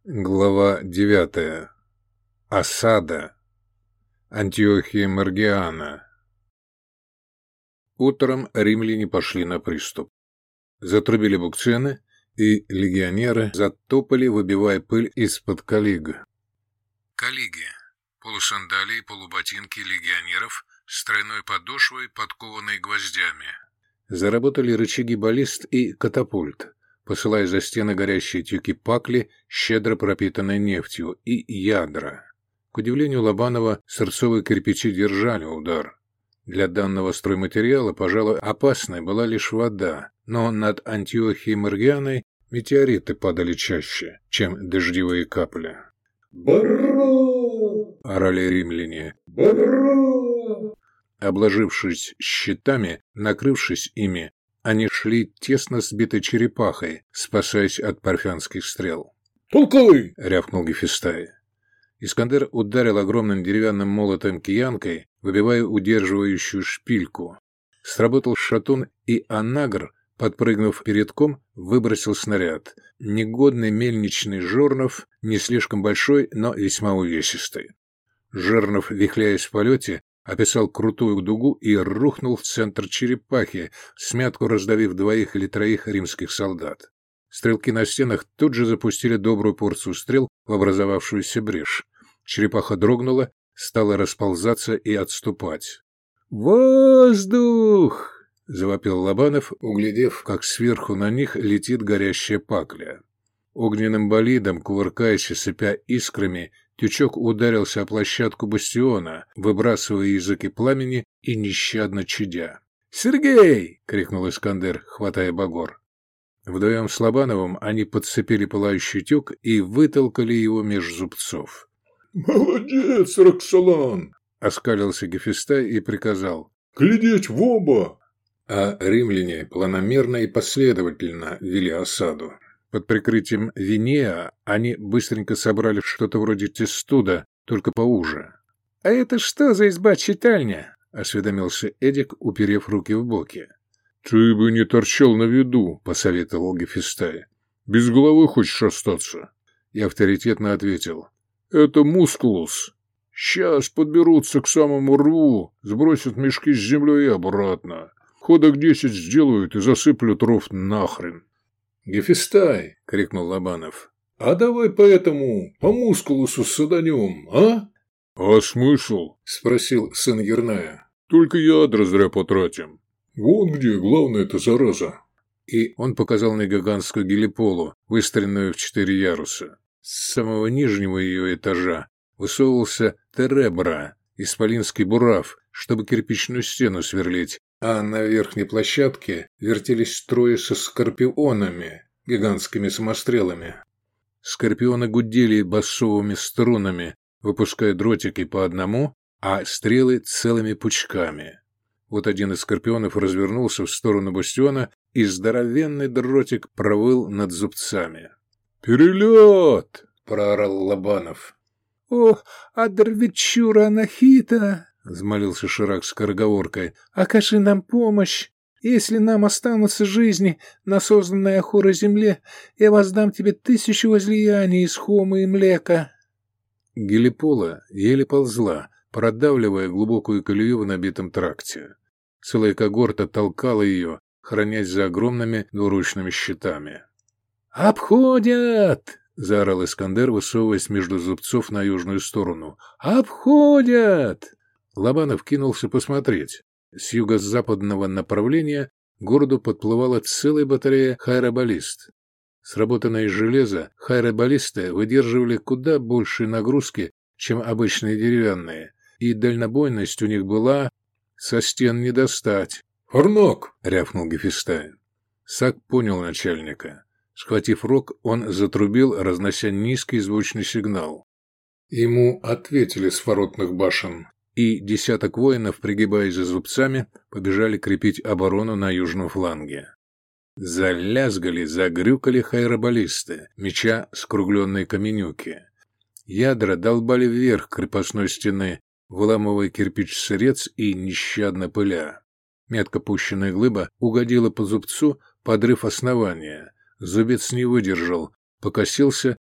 Глава 9. Осада. Антиохия Маргиана. Утром римляне пошли на приступ. Затрубили букцены, и легионеры затопали, выбивая пыль из-под калиг. Калиги – полусандалии, полуботинки легионеров с тройной подошвой, подкованной гвоздями. Заработали рычаги баллист и катапульт, посылая за стены горящие тюки пакли, щедро пропитанной нефтью, и ядра. К удивлению Лобанова, сырцовые кирпичи держали удар. Для данного стройматериала, пожалуй, опасной была лишь вода, но над Антиохией Маргианой метеориты падали чаще, чем дождевые капли. «Браво!» – орали римляне. «Браво!» Обложившись щитами, накрывшись ими, они шли тесно сбитой черепахой, спасаясь от парфянских стрел. «Толковый!» — рявкнул Гефестай. Искандер ударил огромным деревянным молотом киянкой, выбивая удерживающую шпильку. Сработал шатун, и Анагр, подпрыгнув передком, выбросил снаряд. Негодный мельничный жернов, не слишком большой, но весьма увесистый. Жернов, вихляясь в полете, описал крутую дугу и рухнул в центр черепахи, смятку раздавив 2 или 3 римских солдат. Стрелки на стенах тут же запустили добрую порцию стрел в образовавшуюся брешь. Черепаха дрогнула, стала расползаться и отступать. «Воздух!» — завопил Лобанов, углядев, как сверху на них летит горящая пакля. Огненным болидом, кувыркаясь и сыпя искрами, тючок ударился о площадку бастиона, выбрасывая языки пламени и нещадно чадя. «Сергей!» — крикнул Искандер, хватая багор. Вдвоем с Лобановым они подцепили пылающий тюк и вытолкали его меж зубцов. «Молодец, Роксолан!» — оскалился Гефестай и приказал: «Глядеть в оба!» А римляне планомерно и последовательно вели осаду. Под прикрытием Винея они быстренько собрали что-то вроде тестуда, только поуже. — А это что за изба-читальня? — осведомился Эдик, уперев руки в боки. — Ты бы не торчал на виду, — посоветовал Гефестай. — Без головы хочешь остаться? Я авторитетно ответил: — Это мускулус. Сейчас подберутся к самому рву, сбросят мешки с землей и обратно. Ходок 10 сделают и засыплют ров нахрен. «Гефестай!» — крикнул Лобанов. «А давай по мускулусу саданем, а?» «А смысл?» — спросил сын Ерная. «Только ядра зря потратим». «Вон где главная-то зараза». И он показал на гигантскую гелиполу, выстроенную в 4 яруса. С самого нижнего ее этажа высовывался теребра, исполинский бурав, чтобы кирпичную стену сверлить, а на верхней площадке вертелись трое со скорпионами, гигантскими самострелами. Скорпионы гудели басовыми струнами, выпуская дротики по одному, а стрелы целыми пучками. Вот один из скорпионов развернулся в сторону бастиона, и здоровенный дротик провыл над зубцами. «Перелет!» — проорал Лобанов. «О, адрвичура анахита!» — взмолился Ширак скороговоркой. «Окажи нам помощь! Если нам останутся жизни на созданной Ахура земле, я воздам тебе 1000 возлияний из хома и млека». Гелипола еле ползла, продавливая глубокую колею в набитом тракте. Целая когорта толкала ее, хранясь за огромными двуручными щитами. «Обходят!» — заорал Искандер, высовываясь между зубцов на южную сторону. «Обходят!» Лобанов кинулся посмотреть. С юго-западного направления к городу подплывала целая батарея хайробаллист. Сработанные из железа, хайробаллисты выдерживали куда большие нагрузки, чем обычные деревянные, и дальнобойность у них была со стен не достать. «Арнак!» — рявкнул Гефестай. Сак понял начальника. Схватив рог, он затрубил, разнося низкий звучный сигнал. Ему ответили с воротных башен, и 10 воинов, пригибаясь за зубцами, побежали крепить оборону на южном фланге. Залязгали, загрюкали хайробаллисты, меча скругленные каменюки. Ядра долбали вверх крепостной стены, выламывая кирпич-сырец и нещадно пыля. Метко пущенная глыба угодила по зубцу, подрыв основания. Зубец не выдержал, покосился,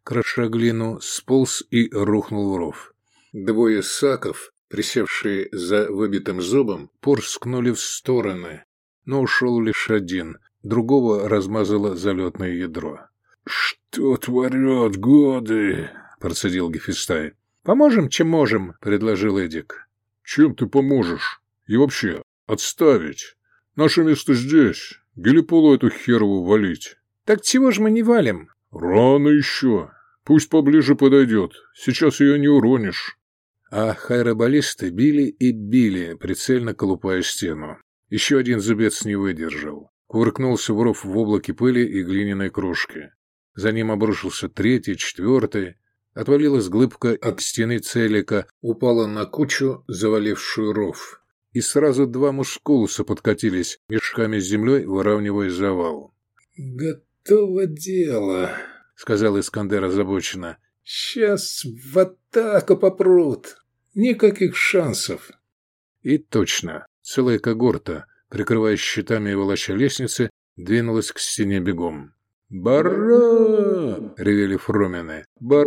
кроша глину, сполз и рухнул в ров. Двое саков, присевшие за выбитым зубом, порскнули в стороны, но ушел лишь один, другого размазало залетное ядро. «Что творят годы?» — процедил Гефестай. «Поможем, чем можем», — предложил Эдик. «Чем ты поможешь? И вообще, отставить. Наше место здесь. Гелиполу эту херову валить». «Так чего ж мы не валим?» «Рано еще. Пусть поближе подойдет. Сейчас ее не уронишь». А хайробаллисты били и били, прицельно колупая стену. Еще один зубец не выдержал. Кувыркнулся в ров в облаке пыли и глиняной крошки. За ним обрушился третий, четвертый. Отвалилась глыбка от стены целика, упала на кучу, завалившую ров. И сразу два мускулуса подкатились, мешками с землей выравнивая завал. «Готово дело», — сказал Искандер озабоченно. «Сейчас в атаку попрут. Никаких шансов». И точно, целая когорта, прикрывая щитами и волоча лестницы, двинулась к стене бегом. «Бара!» — ревели фромены.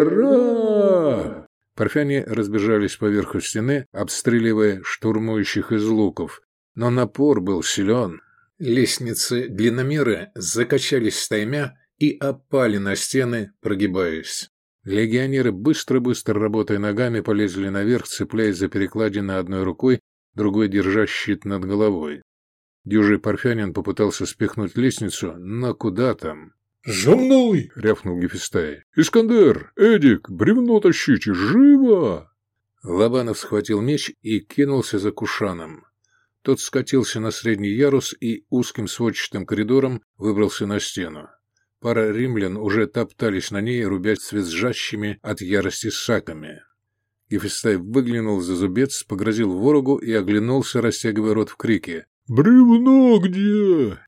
«Бара!» Парфяне разбежались по верху стены, обстреливая штурмующих из луков. Но напор был силен. Лестницы-длинномеры закачались стаймя и опали на стены, прогибаясь. Легионеры, быстро-быстро работая ногами, полезли наверх, цепляясь за перекладины одной рукой, другой держа щит над головой. Дюжий парфянин попытался спихнуть лестницу, но куда там? «За мной!» — рявкнул Гефестай. «Искандер! Эдик! Бревно тащите! Живо!» Лобанов схватил меч и кинулся за Кушаном. Тот скатился на средний ярус и узким сводчатым коридором выбрался на стену. Пара римлян уже топтались на ней, рубясь с визжащими от ярости саками. Гефестай выглянул за зубец, погрозил ворогу и оглянулся, растягивая рот в крике. «Бревно где?»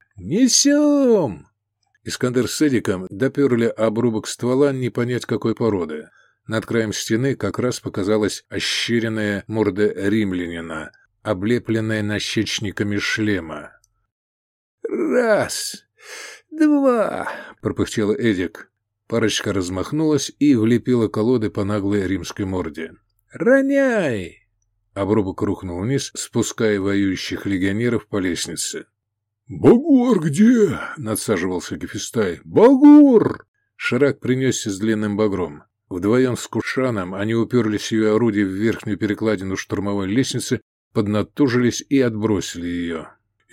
«Несем!» Искандер с Эдиком доперли обрубок ствола не понять какой породы. Над краем стены как раз показалась ощеренная морда римлянина, облепленная нащечниками шлема. «Раз, два!» — пропыхтел Эдик. Парочка размахнулась и влепила колоды по наглой римской морде. «Роняй!» Обрубок рухнул вниз, спуская воюющих легионеров по лестнице. «Багор где?» — надсаживался Гефестай. «Багор!» Ширак принесся с длинным багром. Вдвоем с Кушаном они уперлись ее орудие в верхнюю перекладину штурмовой лестницы, поднатужились и отбросили ее.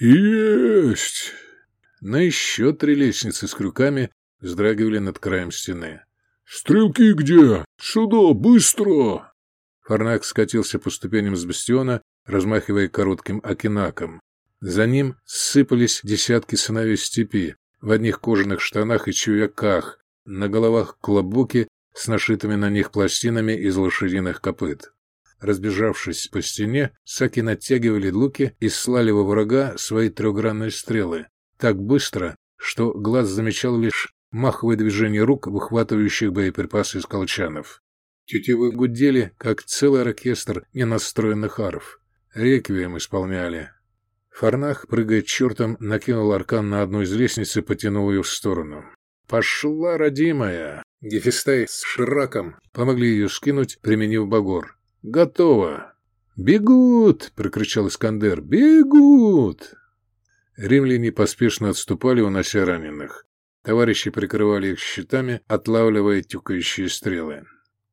«Есть!» Но еще 3 лестницы с крюками вздрагивали над краем стены. «Стрелки где? Сюда, быстро!» Фарнак скатился по ступеням с бастиона, размахивая коротким акинаком. За ним сыпались десятки сыновей степи, в одних кожаных штанах и чуяках, на головах клобуки с нашитыми на них пластинами из лошадиных копыт. Разбежавшись по стене, саки натягивали луки и слали во врага свои трехгранные стрелы, так быстро, что глаз замечал лишь маховые движения рук, выхватывающих боеприпасы из колчанов. Тетивы гудели, как целый оркестр ненастроенных арф. Реквием исполняли. Фарнах, прыгая чертом, накинул аркан на одну из лестниц и потянул ее в сторону. «Пошла, родимая!» Гефестай с Шираком помогли ее скинуть, применив багор. «Готово!» «Бегут!» — прокричал Искандер. «Бегут!» Римляне поспешно отступали, унося раненых. Товарищи прикрывали их щитами, отлавливая тюкающие стрелы.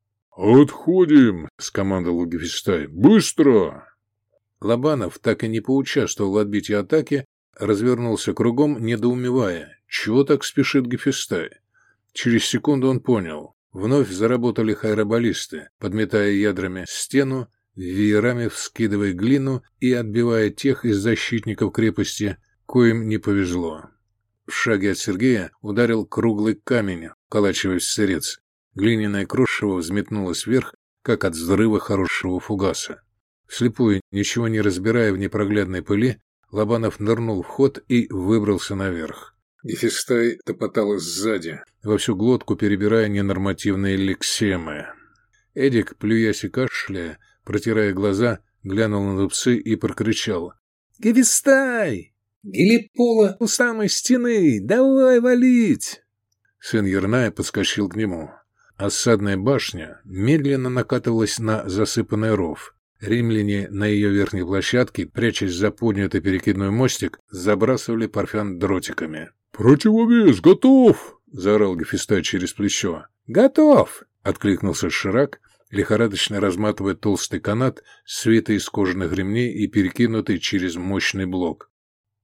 «Отходим!» — скомандовал Гефестай. «Быстро!» Лобанов, так и не поучаствовал в отбитии атаки, развернулся кругом, недоумевая, чего так спешит Гефестай. Через секунду он понял. Вновь заработали хайробаллисты, подметая ядрами стену, веерами вскидывая глину и отбивая тех из защитников крепости, коим не повезло. В шаге от Сергея ударил круглый камень, вколачиваясь в сырец. Глиняное крошево взметнулось вверх, как от взрыва хорошего фугаса. Вслепую, ничего не разбирая в непроглядной пыли, Лобанов нырнул в ход и выбрался наверх. Гефестай топотал сзади, во всю глотку перебирая ненормативные лексемы. Эдик, плюясь и кашляя, протирая глаза, глянул на дубцы и прокричал. «Гефестай! Гелипола у самой стены! Давай валить!» Сын Ерная подскочил к нему. Осадная башня медленно накатывалась на засыпанный ров. Римляне на ее верхней площадке, прячась за поднятый перекидной мостик, забрасывали парфян дротиками. «Противовес готов!» — заорал Гефестай через плечо. «Готов!» — откликнулся Ширак, лихорадочно разматывая толстый канат, свитый из кожаных ремней и перекинутый через мощный блок.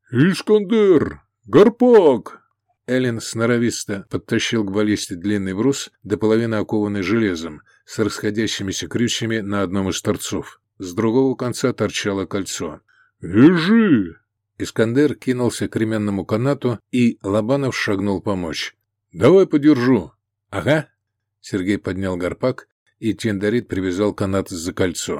«Искандер! Гарпак!» Эллен сноровисто подтащил к баллисте длинный брус, до половины окованный железом, с расходящимися крючьями на одном из торцов. С другого конца торчало кольцо. «Вяжи!» Искандер кинулся к ременному канату, и Лобанов шагнул помочь. «Давай подержу». «Ага». Сергей поднял гарпак, и Тиндарит привязал канат за кольцо.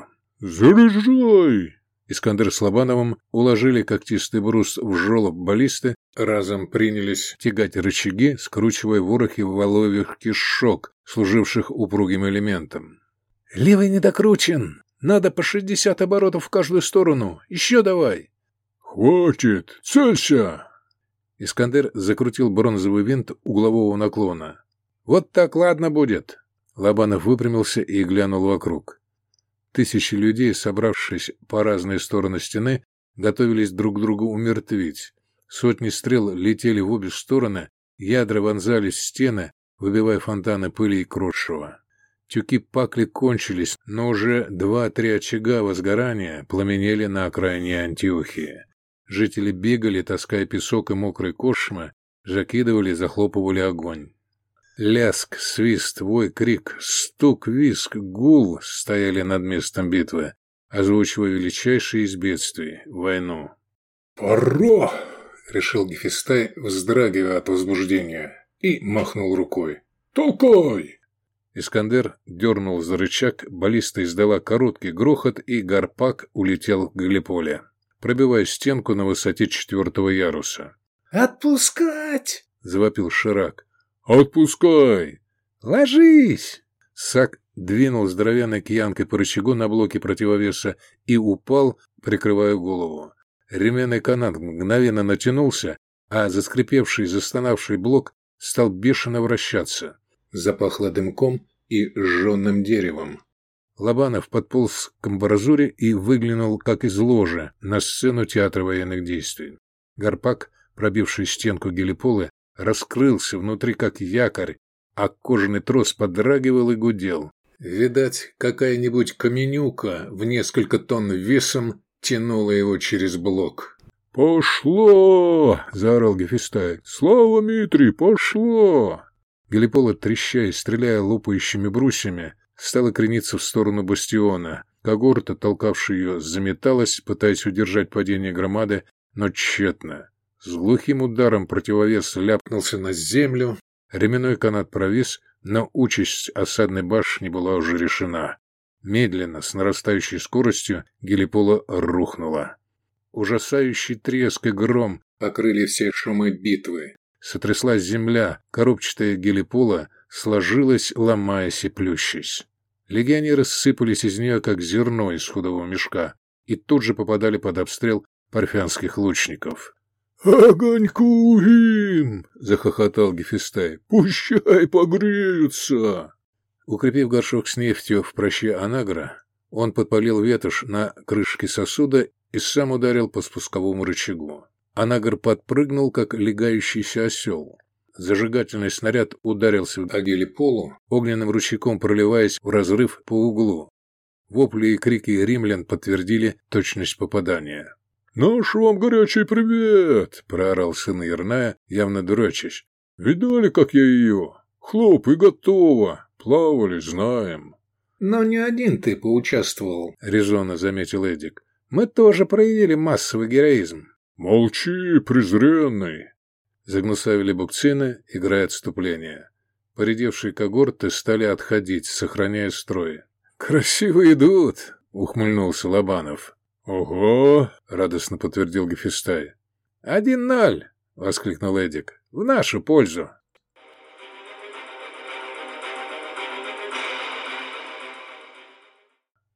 «Заряжай!» Искандер с Лобановым уложили когтистый брус в жёлоб баллисты, разом принялись тягать рычаги, скручивая ворохи воловьих кишок, служивших упругим элементом. «Левый не докручен! Надо по 60 оборотов в каждую сторону! Еще давай!» «Хватит! Целься!» Искандер закрутил бронзовый винт углового наклона. «Вот так ладно будет!» Лобанов выпрямился и глянул вокруг. Тысячи людей, собравшись по разные стороны стены, готовились друг друга умертвить. Сотни стрел летели в обе стороны, ядра вонзались в стены, выбивая фонтаны пыли и крошева. Тюки пакли кончились, но уже 2-3 очага возгорания пламенели на окраине Антиохии. Жители бегали, таская песок и мокрые кошмы, закидывали и захлопывали огонь. Ляск, свист, вой, крик, стук, визг, гул стояли над местом битвы, озвучивая величайшие из бедствий — войну. «Пора!» — решил Гефестай, вздрагивая от возбуждения, и махнул рукой. «Толкай!» Искандер дернул за рычаг, баллиста издала короткий грохот, и гарпак улетел к Галиполе, пробивая стенку на высоте 4-го яруса. «Отпускать!» — завопил Ширак. «Отпускай!» «Ложись!» Сак двинул здоровенной киянкой по рычагу на блоке противовеса и упал, прикрывая голову. Ременный канат мгновенно натянулся, а заскрипевший, застонавший блок стал бешено вращаться. Запахло дымком и сжженным деревом. Лобанов подполз к амбразуре и выглянул, как из ложа, на сцену театра военных действий. Гарпак, пробивший стенку гелиполы, раскрылся внутри, как якорь, а кожаный трос подрагивал и гудел. Видать, какая-нибудь каменюка в несколько тонн весом тянула его через блок. «Пошло!» — заорал Гефестай. «Слава Митрий, пошло!» Галипола, трещая и стреляя лопающими брусьями, стала крениться в сторону бастиона. Когорта, толкавшая ее, заметалась, пытаясь удержать падение громады, но тщетно. С глухим ударом противовес ляпнулся на землю, ременной канат провис, но участь осадной башни была уже решена. Медленно, с нарастающей скоростью, Галипола рухнула. Ужасающий треск и гром покрыли все шумы битвы. Сотряслась земля, коробчатая Галипола сложилась, ломаясь и плющась. Легионеры сыпались из нее, как зерно из худого мешка, и тут же попадали под обстрел парфянских лучников. «Огоньку им!» — захохотал Гефестай. «Пущай погреются!» Укрепив горшок с нефтью в проще анагра, он подпалил ветошь на крышке сосуда и сам ударил по спусковому рычагу. Анагр подпрыгнул, как легающийся осел. Зажигательный снаряд ударился о Галиполу, огненным ручейком проливаясь в разрыв по углу. Вопли и крики римлян подтвердили точность попадания. «Наш вам горячий привет!» — проорал сын Ерная, явно дурачась. «Видали, как я ее? Хлоп, и готово! Плавали, знаем!» «Но не один ты поучаствовал», — резонно заметил Эдик. «Мы тоже проявили массовый героизм». «Молчи, презренный!» Загнусавили букцины, играя отступление. Поредевшие когорты стали отходить, сохраняя строй. «Красиво идут!» — ухмыльнулся Лобанов. «Ого!» — радостно подтвердил Гефестай. 1-0! — воскликнул Эдик. «В нашу пользу!»